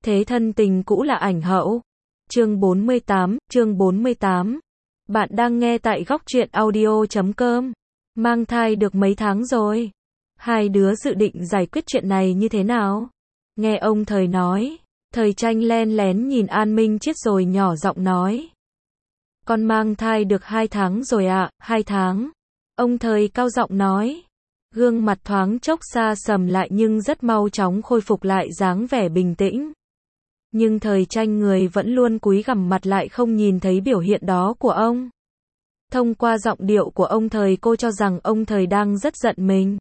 Thế thân tình cũ là ảnh hậu. Chương 48. Bạn đang nghe tại góc truyện audio.com. Mang thai được mấy tháng rồi? Hai đứa dự định giải quyết chuyện này như thế nào? Nghe ông Thời nói. Thời Tranh len lén nhìn An Minh Chiết rồi nhỏ giọng nói. Con mang thai được 2 tháng rồi ạ, 2 tháng. Ông Thời cao giọng nói. Gương mặt thoáng chốc xa sầm lại nhưng rất mau chóng khôi phục lại dáng vẻ bình tĩnh. Nhưng Thời Tranh người vẫn luôn cúi gằm mặt lại không nhìn thấy biểu hiện đó của ông. Thông qua giọng điệu của ông Thời cô cho rằng ông Thời đang rất giận mình.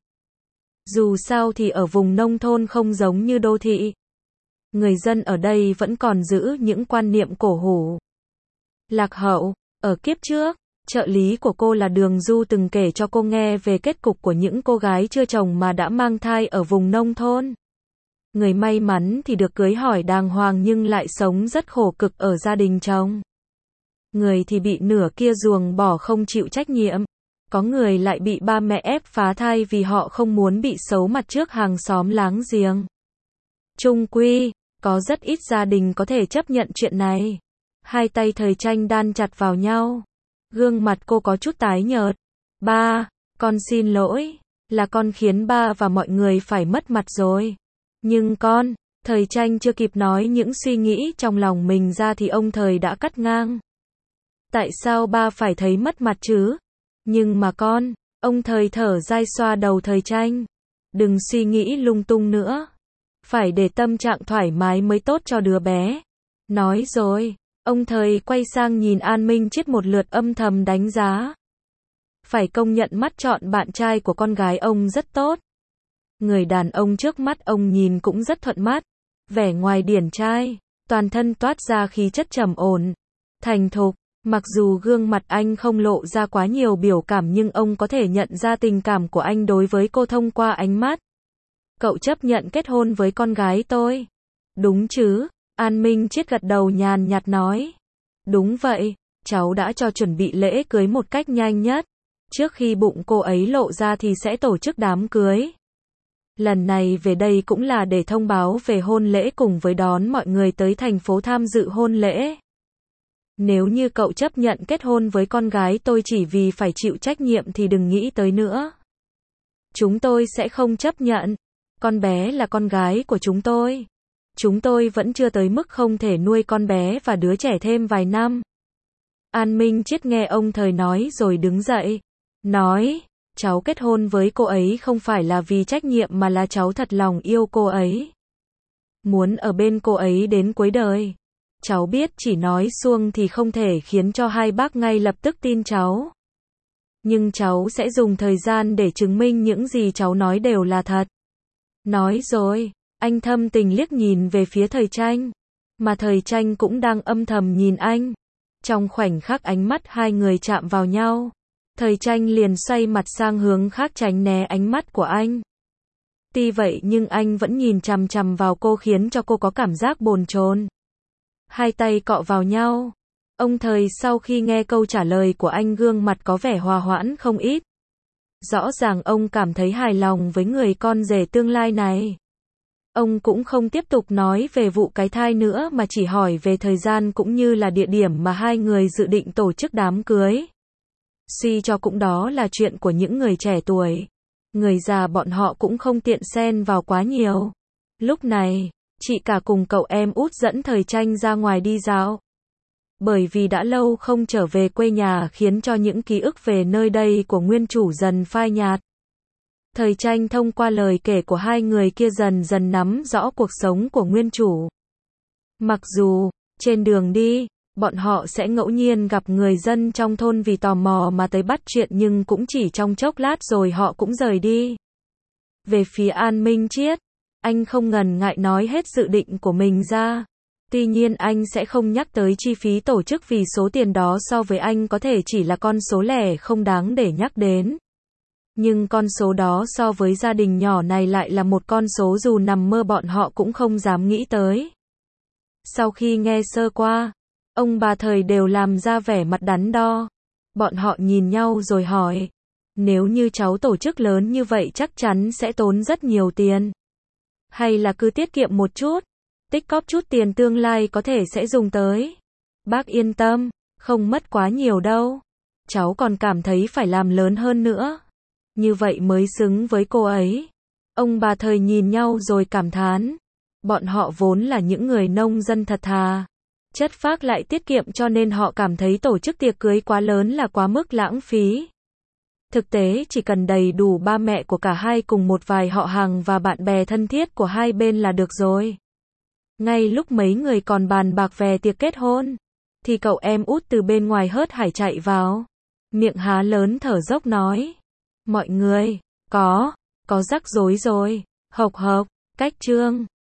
Dù sao thì ở vùng nông thôn không giống như đô thị. Người dân ở đây vẫn còn giữ những quan niệm cổ hủ. Lạc hậu, ở kiếp trước, trợ lý của cô là Đường Du từng kể cho cô nghe về kết cục của những cô gái chưa chồng mà đã mang thai ở vùng nông thôn. Người may mắn thì được cưới hỏi đàng hoàng nhưng lại sống rất khổ cực ở gia đình chồng. Người thì bị nửa kia ruồng bỏ không chịu trách nhiệm. Có người lại bị ba mẹ ép phá thai vì họ không muốn bị xấu mặt trước hàng xóm láng giềng. Chung quy, có rất ít gia đình có thể chấp nhận chuyện này. Hai tay Thời Tranh đan chặt vào nhau. Gương mặt cô có chút tái nhợt. Ba, con xin lỗi, là con khiến ba và mọi người phải mất mặt rồi. Nhưng con, Thời Tranh chưa kịp nói những suy nghĩ trong lòng mình ra thì ông Thời đã cắt ngang. Tại sao ba phải thấy mất mặt chứ? Nhưng mà con, ông Thời thở dai xoa đầu Thời Tranh. Đừng suy nghĩ lung tung nữa. Phải để tâm trạng thoải mái mới tốt cho đứa bé. Nói rồi, ông Thời quay sang nhìn An Minh Chiết một lượt âm thầm đánh giá. Phải công nhận mắt chọn bạn trai của con gái ông rất tốt. Người đàn ông trước mắt ông nhìn cũng rất thuận mắt. Vẻ ngoài điển trai, toàn thân toát ra khí chất trầm ổn, thành thục. Mặc dù gương mặt anh không lộ ra quá nhiều biểu cảm nhưng ông có thể nhận ra tình cảm của anh đối với cô thông qua ánh mắt. Cậu chấp nhận kết hôn với con gái tôi? Đúng chứ? An Minh Chiết gật đầu nhàn nhạt nói. Đúng vậy, cháu đã cho chuẩn bị lễ cưới một cách nhanh nhất. Trước khi bụng cô ấy lộ ra thì sẽ tổ chức đám cưới. Lần này về đây cũng là để thông báo về hôn lễ cùng với đón mọi người tới thành phố tham dự hôn lễ. Nếu như cậu chấp nhận kết hôn với con gái tôi chỉ vì phải chịu trách nhiệm thì đừng nghĩ tới nữa. Chúng tôi sẽ không chấp nhận. Con bé là con gái của chúng tôi. Chúng tôi vẫn chưa tới mức không thể nuôi con bé và đứa trẻ thêm vài năm. An Minh Chiết nghe ông Thời nói rồi đứng dậy. Nói, cháu kết hôn với cô ấy không phải là vì trách nhiệm mà là cháu thật lòng yêu cô ấy. Muốn ở bên cô ấy đến cuối đời. Cháu biết chỉ nói suông thì không thể khiến cho hai bác ngay lập tức tin cháu. Nhưng cháu sẽ dùng thời gian để chứng minh những gì cháu nói đều là thật. Nói rồi, anh thâm tình liếc nhìn về phía Thời Tranh. Mà Thời Tranh cũng đang âm thầm nhìn anh. Trong khoảnh khắc ánh mắt hai người chạm vào nhau, Thời Tranh liền xoay mặt sang hướng khác tránh né ánh mắt của anh. Tuy vậy nhưng anh vẫn nhìn chằm chằm vào cô khiến cho cô có cảm giác bồn chồn. Hai tay cọ vào nhau. Ông Thời sau khi nghe câu trả lời của anh gương mặt có vẻ hòa hoãn không ít. Rõ ràng ông cảm thấy hài lòng với người con rể tương lai này. Ông cũng không tiếp tục nói về vụ cái thai nữa mà chỉ hỏi về thời gian cũng như là địa điểm mà hai người dự định tổ chức đám cưới. Suy cho cũng đó là chuyện của những người trẻ tuổi. Người già bọn họ cũng không tiện xen vào quá nhiều. Lúc này, chị cả cùng cậu em út dẫn Thời Tranh ra ngoài đi dạo. Bởi vì đã lâu không trở về quê nhà khiến cho những ký ức về nơi đây của nguyên chủ dần phai nhạt. Thời Tranh thông qua lời kể của hai người kia dần dần nắm rõ cuộc sống của nguyên chủ. Mặc dù, trên đường đi, bọn họ sẽ ngẫu nhiên gặp người dân trong thôn vì tò mò mà tới bắt chuyện nhưng cũng chỉ trong chốc lát rồi họ cũng rời đi. Về phía An Minh Chiết, anh không ngần ngại nói hết dự định của mình ra. Tuy nhiên anh sẽ không nhắc tới chi phí tổ chức vì số tiền đó so với anh có thể chỉ là con số lẻ không đáng để nhắc đến. Nhưng con số đó so với gia đình nhỏ này lại là một con số dù nằm mơ bọn họ cũng không dám nghĩ tới. Sau khi nghe sơ qua, ông bà Thời đều làm ra vẻ mặt đắn đo. Bọn họ nhìn nhau rồi hỏi, nếu như cháu tổ chức lớn như vậy chắc chắn sẽ tốn rất nhiều tiền. Hay là cứ tiết kiệm một chút? tích cóp chút tiền tương lai có thể sẽ dùng tới. Bác yên tâm, không mất quá nhiều đâu. Cháu còn cảm thấy phải làm lớn hơn nữa. Như vậy mới xứng với cô ấy. Ông bà Thời nhìn nhau rồi cảm thán. Bọn họ vốn là những người nông dân thật thà. Chất phác lại tiết kiệm cho nên họ cảm thấy tổ chức tiệc cưới quá lớn là quá mức lãng phí. Thực tế chỉ cần đầy đủ ba mẹ của cả hai cùng một vài họ hàng và bạn bè thân thiết của hai bên là được rồi. Ngay lúc mấy người còn bàn bạc về tiệc kết hôn, thì cậu em út từ bên ngoài hớt hải chạy vào. Miệng há lớn thở dốc nói. Mọi người, có rắc rối rồi. Hộc hộc, cách trương.